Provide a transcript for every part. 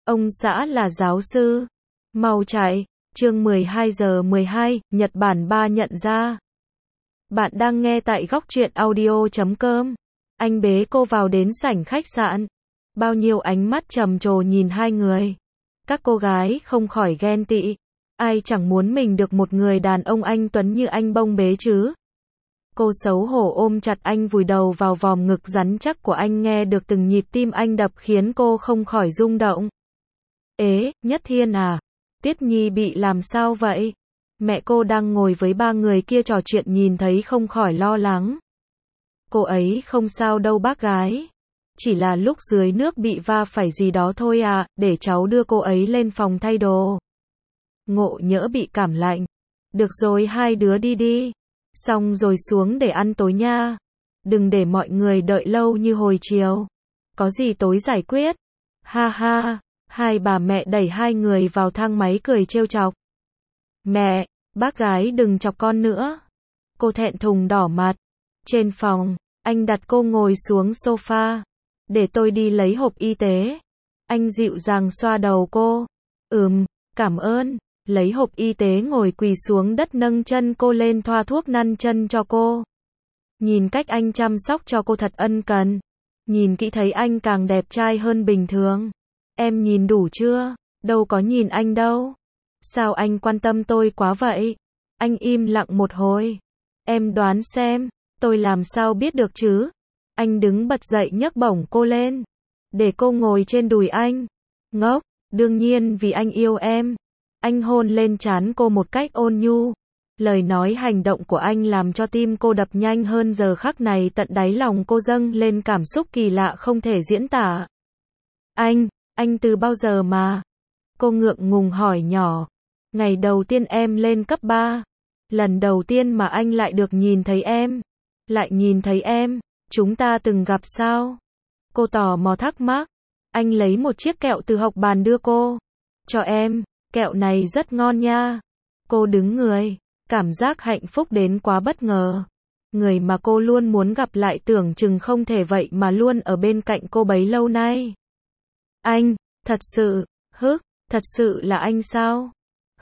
Ông xã là giáo sư. Mau chạy. Chương 12 giờ 12, Nhật Bản 3 nhận ra. Bạn đang nghe tại góc truyện audio.com. Anh bế cô vào đến sảnh khách sạn. Bao nhiêu ánh mắt trầm trồ nhìn hai người. Các cô gái không khỏi ghen tị. Ai chẳng muốn mình được một người đàn ông anh tuấn như anh bông bế chứ. Cô xấu hổ ôm chặt anh, vùi đầu vào vòm ngực rắn chắc của anh, nghe được từng nhịp tim anh đập khiến cô không khỏi rung động. Ế, Nhất Thiên à? Tuyết Nhi bị làm sao vậy? Mẹ cô đang ngồi với ba người kia trò chuyện nhìn thấy không khỏi lo lắng. Cô ấy không sao đâu bác gái. Chỉ là lúc dưới nước bị va phải gì đó thôi à, để cháu đưa cô ấy lên phòng thay đồ. Ngộ nhỡ bị cảm lạnh. Được rồi, hai đứa đi đi. Xong rồi xuống để ăn tối nha. Đừng để mọi người đợi lâu như hồi chiều. Có gì tối giải quyết. Ha ha. Hai bà mẹ đẩy hai người vào thang máy cười trêu chọc. Mẹ, bác gái đừng chọc con nữa. Cô thẹn thùng đỏ mặt. Trên phòng, anh đặt cô ngồi xuống sofa. Để tôi đi lấy hộp y tế. Anh dịu dàng xoa đầu cô. Cảm ơn. Lấy hộp y tế, ngồi quỳ xuống đất, nâng chân cô lên, thoa thuốc năn chân cho cô. Nhìn cách anh chăm sóc cho cô thật ân cần. Nhìn kỹ thấy anh càng đẹp trai hơn bình thường. Em nhìn đủ chưa? Đâu có nhìn anh đâu. Sao anh quan tâm tôi quá vậy? Anh im lặng một hồi. Em đoán xem, tôi làm sao biết được chứ? Anh đứng bật dậy nhấc bổng cô lên. Để cô ngồi trên đùi anh. Ngốc, đương nhiên vì anh yêu em. Anh hôn lên trán cô một cách ôn nhu. Lời nói hành động của anh làm cho tim cô đập nhanh hơn, giờ khắc này tận đáy lòng cô dâng lên cảm xúc kỳ lạ không thể diễn tả. Anh từ bao giờ mà? Cô ngượng ngùng hỏi nhỏ. Ngày đầu tiên em lên cấp 3. Lần đầu tiên mà anh lại được nhìn thấy em. Lại nhìn thấy em, chúng ta từng gặp sao? Cô tò mò thắc mắc. Anh lấy một chiếc kẹo từ hộc bàn đưa cô. Cho em, kẹo này rất ngon nha. Cô đứng người, cảm giác hạnh phúc đến quá bất ngờ. Người mà cô luôn muốn gặp lại tưởng chừng không thể vậy mà luôn ở bên cạnh cô bấy lâu nay. Anh, thật sự, thật sự là anh sao?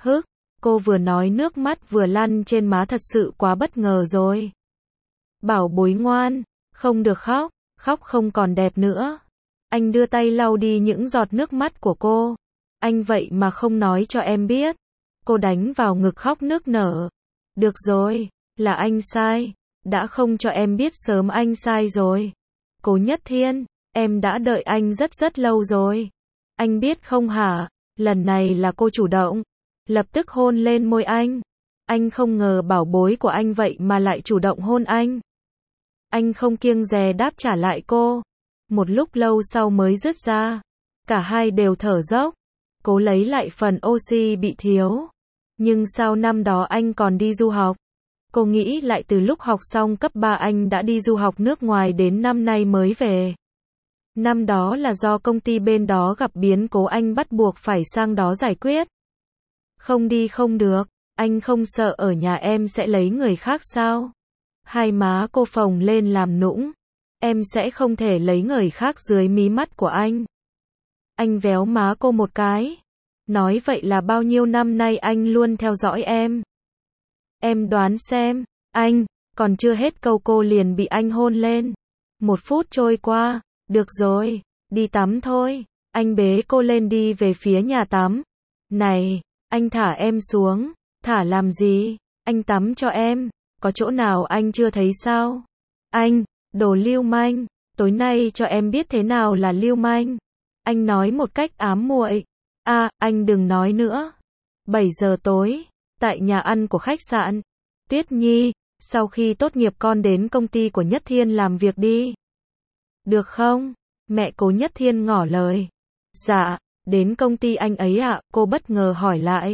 Cô vừa nói nước mắt vừa lăn trên má, thật sự quá bất ngờ rồi. Bảo bối ngoan, không được khóc, khóc không còn đẹp nữa. Anh đưa tay lau đi những giọt nước mắt của cô. Anh vậy mà không nói cho em biết. Cô đánh vào ngực khóc nức nở. Được rồi, là anh sai. Đã không cho em biết sớm, anh sai rồi. Cố Nhất Thiên, em đã đợi anh rất rất lâu rồi. Anh biết không hả? Lần này là cô chủ động. Lập tức hôn lên môi anh. Anh không ngờ bảo bối của anh vậy mà lại chủ động hôn anh. Anh không kiêng dè đáp trả lại cô. Một lúc lâu sau mới dứt ra. Cả hai đều thở dốc. Cố lấy lại phần oxy bị thiếu. Nhưng sao năm đó anh còn đi du học? Cô nghĩ lại, từ lúc học xong cấp 3 anh đã đi du học nước ngoài, đến năm nay mới về. Năm đó là do công ty bên đó gặp biến cố, anh bắt buộc phải sang đó giải quyết. Không đi không được, anh không sợ ở nhà em sẽ lấy người khác sao? Hai má cô phồng lên làm nũng. Em sẽ không thể lấy người khác dưới mí mắt của anh. Anh véo má cô một cái. Nói vậy là bao nhiêu năm nay anh luôn theo dõi em. Em đoán xem, anh, còn chưa hết câu cô liền bị anh hôn lên. 1 phút trôi qua, được rồi, đi tắm thôi. Anh bế cô lên đi về phía nhà tắm. Này, anh thả em xuống. Thả làm gì? Anh tắm cho em. Có chỗ nào anh chưa thấy sao? Anh, đồ lưu manh, tối nay cho em biết thế nào là lưu manh. Anh nói một cách ám muội. Anh đừng nói nữa. 7 giờ tối, tại nhà ăn của khách sạn. Tuyết Nhi, sau khi tốt nghiệp con đến công ty của Nhất Thiên làm việc đi. Được không? Mẹ Cố Nhất Thiên ngỏ lời. Dạ, đến công ty anh ấy ạ, cô bất ngờ hỏi lại.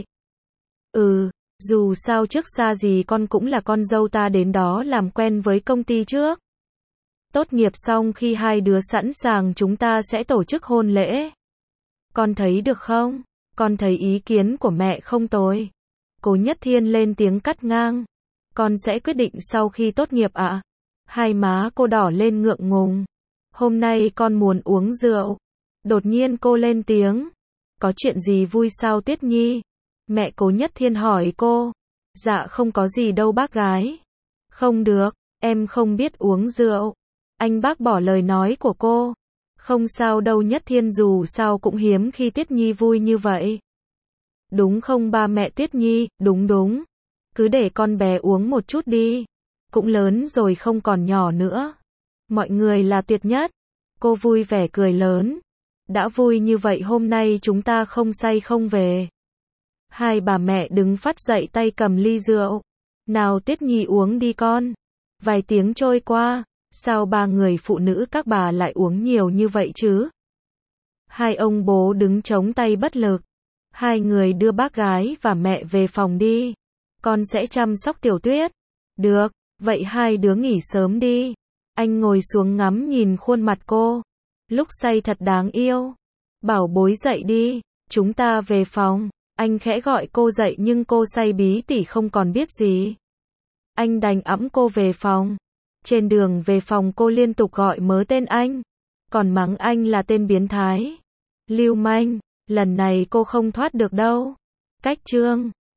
Dù sao trước xa gì con cũng là con dâu ta, đến đó làm quen với công ty trước. Tốt nghiệp xong khi hai đứa sẵn sàng chúng ta sẽ tổ chức hôn lễ. Con thấy được không? Con thấy ý kiến của mẹ không tồi. Cố Nhất Thiên lên tiếng cắt ngang. Con sẽ quyết định sau khi tốt nghiệp ạ. Hai má cô đỏ lên ngượng ngùng. Hôm nay con muốn uống rượu. Đột nhiên cô lên tiếng. Có chuyện gì vui sao Tuyết Nhi? Mẹ Cố Nhất Thiên hỏi cô. Dạ không có gì đâu bác gái. Không được, em không biết uống rượu. Anh bác bỏ lời nói của cô. Không sao đâu Nhất Thiên, dù sao cũng hiếm khi Tuyết Nhi vui như vậy. Đúng không ba mẹ Tuyết Nhi? Đúng đúng. Cứ để con bé uống một chút đi. Cũng lớn rồi không còn nhỏ nữa. Mọi người là tuyệt nhất. Cô vui vẻ cười lớn. Đã vui như vậy hôm nay chúng ta không say không về. Hai bà mẹ đứng phát dậy tay cầm ly rượu. Nào Tuyết Nhi uống đi con. Vài tiếng trôi qua, sao ba người phụ nữ các bà lại uống nhiều như vậy chứ? Hai ông bố đứng chống tay bất lực. Hai người đưa bác gái và mẹ về phòng đi. Con sẽ chăm sóc Tiểu Tuyết. Được, vậy hai đứa nghỉ sớm đi. Anh ngồi xuống ngắm nhìn khuôn mặt cô. Lúc say thật đáng yêu. Bảo bối dậy đi, chúng ta về phòng. Anh khẽ gọi cô dậy nhưng cô say bí tỉ không còn biết gì. Anh đành ẵm cô về phòng. Trên đường về phòng cô liên tục gọi mớ tên anh. Còn mắng anh là tên biến thái. Lưu manh, lần này cô không thoát được đâu. Cách chương